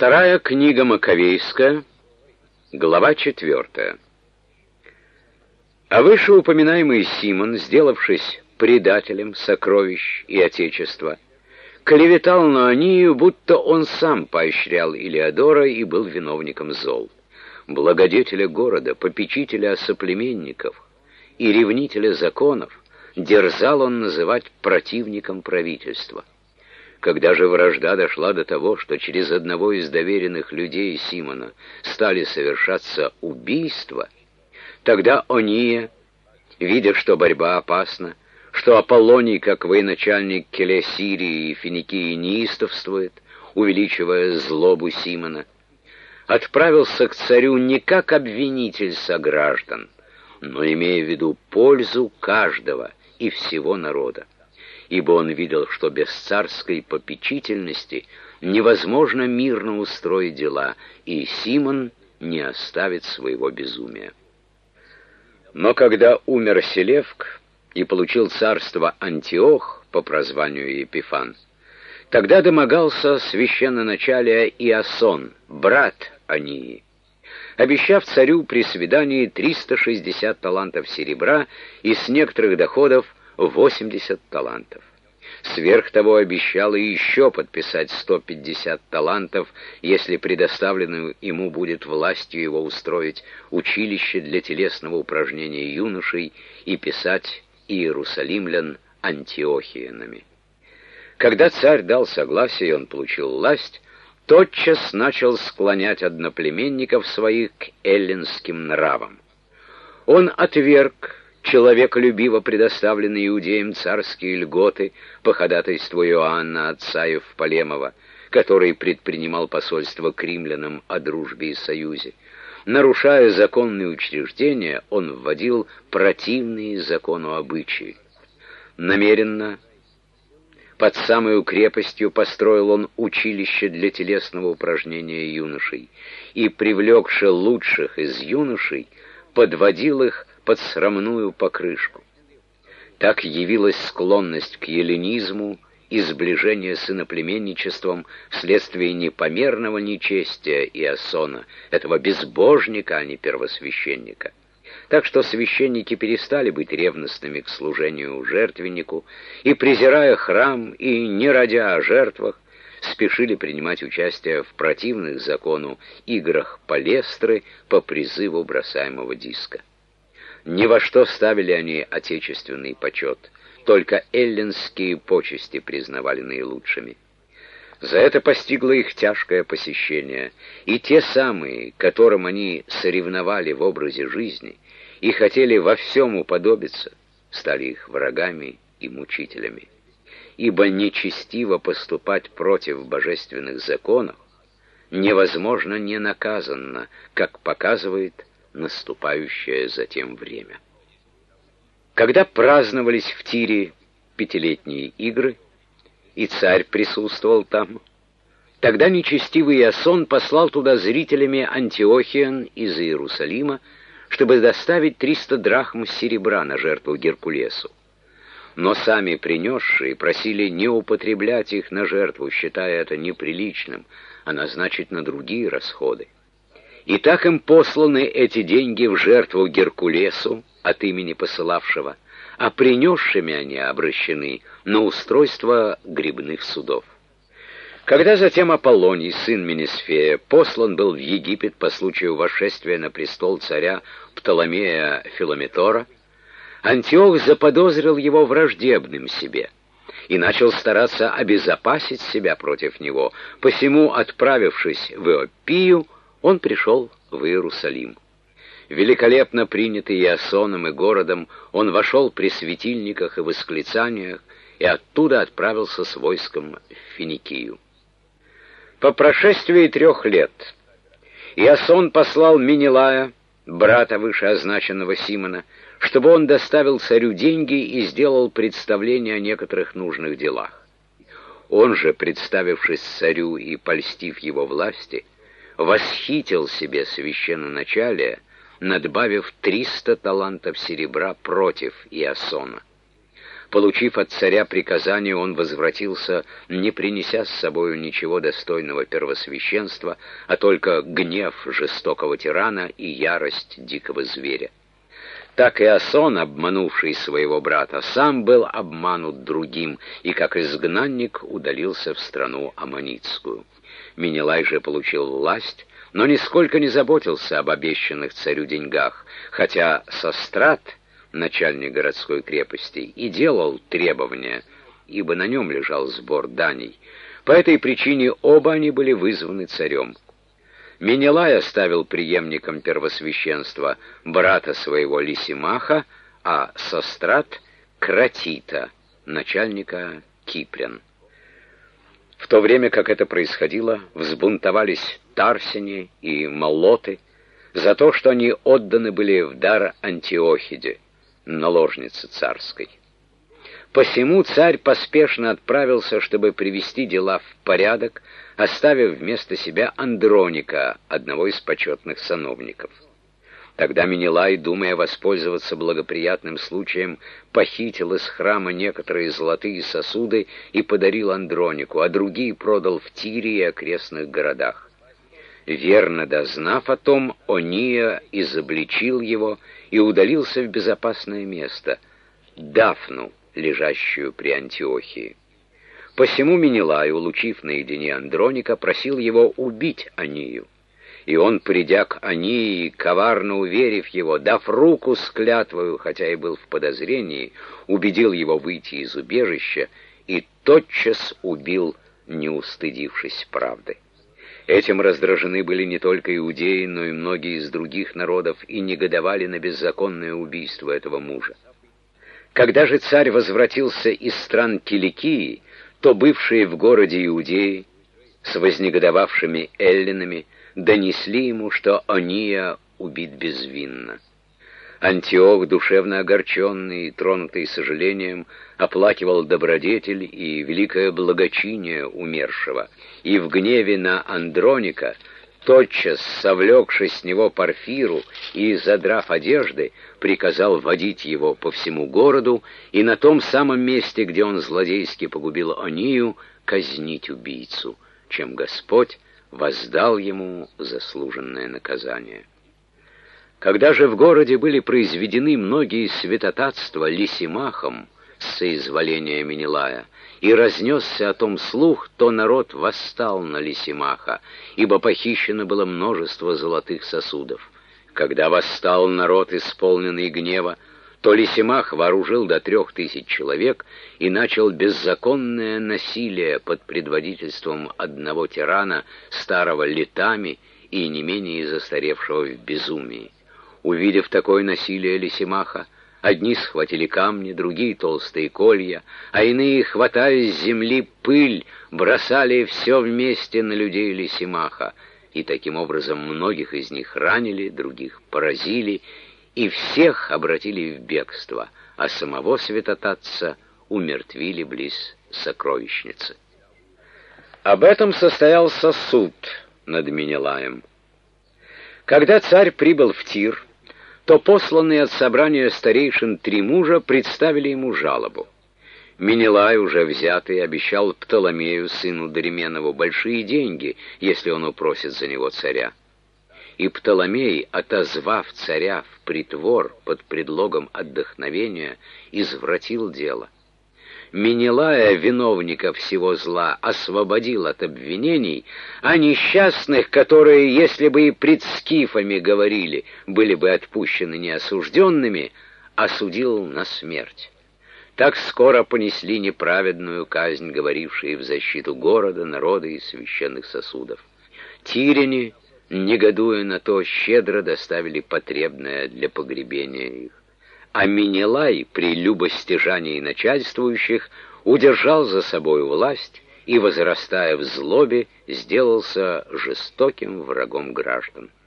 Вторая книга Маковейская, глава 4. А вышеупоминаемый Симон, сделавшись предателем сокровищ и отечества, клеветал на Онию, будто он сам поощрял Илеодора и был виновником зол. Благодетеля города, попечителя соплеменников и ревнителя законов дерзал он называть противником правительства. Когда же вражда дошла до того, что через одного из доверенных людей Симона стали совершаться убийства, тогда Ония, видя, что борьба опасна, что Аполлоний, как военачальник Келе Сирии и Финикии, неистовствует, увеличивая злобу Симона, отправился к царю не как обвинитель сограждан, но имея в виду пользу каждого и всего народа, ибо он видел, что без царской попечительности невозможно мирно устроить дела, и Симон не оставит своего безумия. Но когда умер Селевк и получил царство Антиох по прозванию Епифан, тогда домогался священноначалия Иасон, брат Онии, обещав царю при свидании 360 талантов серебра и с некоторых доходов 80 талантов. Сверх того обещал и еще подписать 150 талантов, если предоставленную ему будет властью его устроить училище для телесного упражнения юношей и писать иерусалимлян антиохиянами. Когда царь дал согласие и он получил власть, тотчас начал склонять одноплеменников своих к эллинским нравам. Он отверг человеколюбиво предоставленные иудеям царские льготы по ходатайству Иоанна, отца Евполемова, который предпринимал посольство к римлянам о дружбе и союзе. Нарушая законные учреждения, он вводил противные закону обычаи. Намеренно, под самой крепостью, построил он училище для телесного упражнения юношей и, привлекши лучших из юношей, подводил их под срамную покрышку. Так явилась склонность к эллинизму и сближение с иноплеменничеством вследствие непомерного нечестия Иасона, этого безбожника, а не первосвященника. Так что священники перестали быть ревностными к служению жертвеннику и, презирая храм и не родя о жертвах, спешили принимать участие в противных закону играх палестры по призыву бросаемого диска. Ни во что ставили они отечественный почет, только эллинские почести признавали наилучшими. За это постигло их тяжкое посещение, и те самые, которым они соревновали в образе жизни и хотели во всем уподобиться, стали их врагами и мучителями. Ибо нечестиво поступать против божественных законов невозможно ненаказанно, как показывает наступающее затем время. Когда праздновались в Тире пятилетние игры, и царь присутствовал там, тогда нечестивый Иасон послал туда зрителями антиохиян из Иерусалима, чтобы доставить 300 драхм серебра на жертву Геркулесу. Но сами принесшие просили не употреблять их на жертву, считая это неприличным, а назначить на другие расходы. И так им посланы эти деньги в жертву Геркулесу от имени посылавшего, а принесшими они обращены на устройство гребных судов. Когда затем Аполлоний, сын Менесфея, послан был в Египет по случаю восшествия на престол царя Птоломея Филометора, Антиох заподозрил его враждебным себе и начал стараться обезопасить себя против него. Посему, отправившись в Иоппию, он пришел в Иерусалим. Великолепно принятый Иасоном и городом, он вошел при светильниках и восклицаниях и оттуда отправился с войском в Финикию. По прошествии 3 лет Иасон послал Менелая, брата вышеозначенного Симона, чтобы он доставил царю деньги и сделал представление о некоторых нужных делах. Он же, представившись царю и польстив его власти, восхитил себе священноначалие, надбавив 300 талантов серебра против Иасона. Получив от царя приказание, он возвратился, не принеся с собою ничего достойного первосвященства, а только гнев жестокого тирана и ярость дикого зверя. Так и Асон, обманувший своего брата, сам был обманут другим, и как изгнанник удалился в страну Аммонитскую. Менелай же получил власть, но нисколько не заботился об обещанных царю деньгах, хотя Сострат, начальник городской крепости, и делал требования, ибо на нем лежал сбор даний. По этой причине оба они были вызваны царем. Менелай оставил преемником первосвященства брата своего Лисимаха, а Сострат — Кратита, начальника Кипрян. В то время, как это происходило, взбунтовались Тарсини и Молоты за то, что они отданы были в дар Антиохиде, наложнице царской. Посему царь поспешно отправился, чтобы привести дела в порядок, оставив вместо себя Андроника, одного из почетных сановников. Тогда Менелай, думая воспользоваться благоприятным случаем, похитил из храма некоторые золотые сосуды и подарил Андронику, а другие продал в Тире и окрестных городах. Верно дознав о том, Ония изобличил его и удалился в безопасное место, Дафну, лежащую при Антиохии. Посему Менелай, улучив наедине Андроника, просил его убить Онию. И он, придя к Онии, коварно уверив его, дав руку с клятвою, хотя и был в подозрении, убедил его выйти из убежища и тотчас убил, не устыдившись правды. Этим раздражены были не только иудеи, но и многие из других народов и негодовали на беззаконное убийство этого мужа. Когда же царь возвратился из стран Киликии, то бывшие в городе иудеи с вознегодовавшими эллинами донесли ему, что Ония убит безвинно. Антиох, душевно огорченный и тронутый сожалением, оплакивал добродетель и великое благочиние умершего, и в гневе на Андроника, тотчас совлекшись с него Порфиру и, задрав одежды, приказал водить его по всему городу и на том самом месте, где он злодейски погубил Онию, казнить убийцу, чем Господь воздал ему заслуженное наказание. Когда же в городе были произведены многие святотатства Лисимахом с соизволения Менелая, и разнесся о том слух, то народ восстал на Лисимаха, ибо похищено было множество золотых сосудов. Когда восстал народ, исполненный гнева, то Лисимах вооружил до 3000 человек и начал беззаконное насилие под предводительством одного тирана, старого летами и не менее застаревшего в безумии. Увидев такое насилие Лисимаха, одни схватили камни, другие толстые колья, а иные, хватая с земли пыль, бросали все вместе на людей Лисимаха, и таким образом многих из них ранили, других поразили, и всех обратили в бегство, а самого святотатца умертвили близ сокровищницы. Об этом состоялся суд над Менелаем. Когда царь прибыл в Тир, то посланные от собрания старейшин 3 мужа представили ему жалобу. Менелай, уже взятый, обещал Птоломею, сыну Доременову, большие деньги, если он упросит за него царя. И Птоломей, отозвав царя в притвор под предлогом отдохновения, извратил дело. Менелая, виновника всего зла, освободил от обвинений, а несчастных, которые, если бы и пред скифами говорили, были бы отпущены неосужденными, осудил на смерть. Так скоро понесли неправедную казнь, говорившие в защиту города, народа и священных сосудов. Тиряне, негодуя на то, щедро доставили потребное для погребения их. А Менелай при любостяжании начальствующих удержал за собой власть и, возрастая в злобе, сделался жестоким врагом граждан.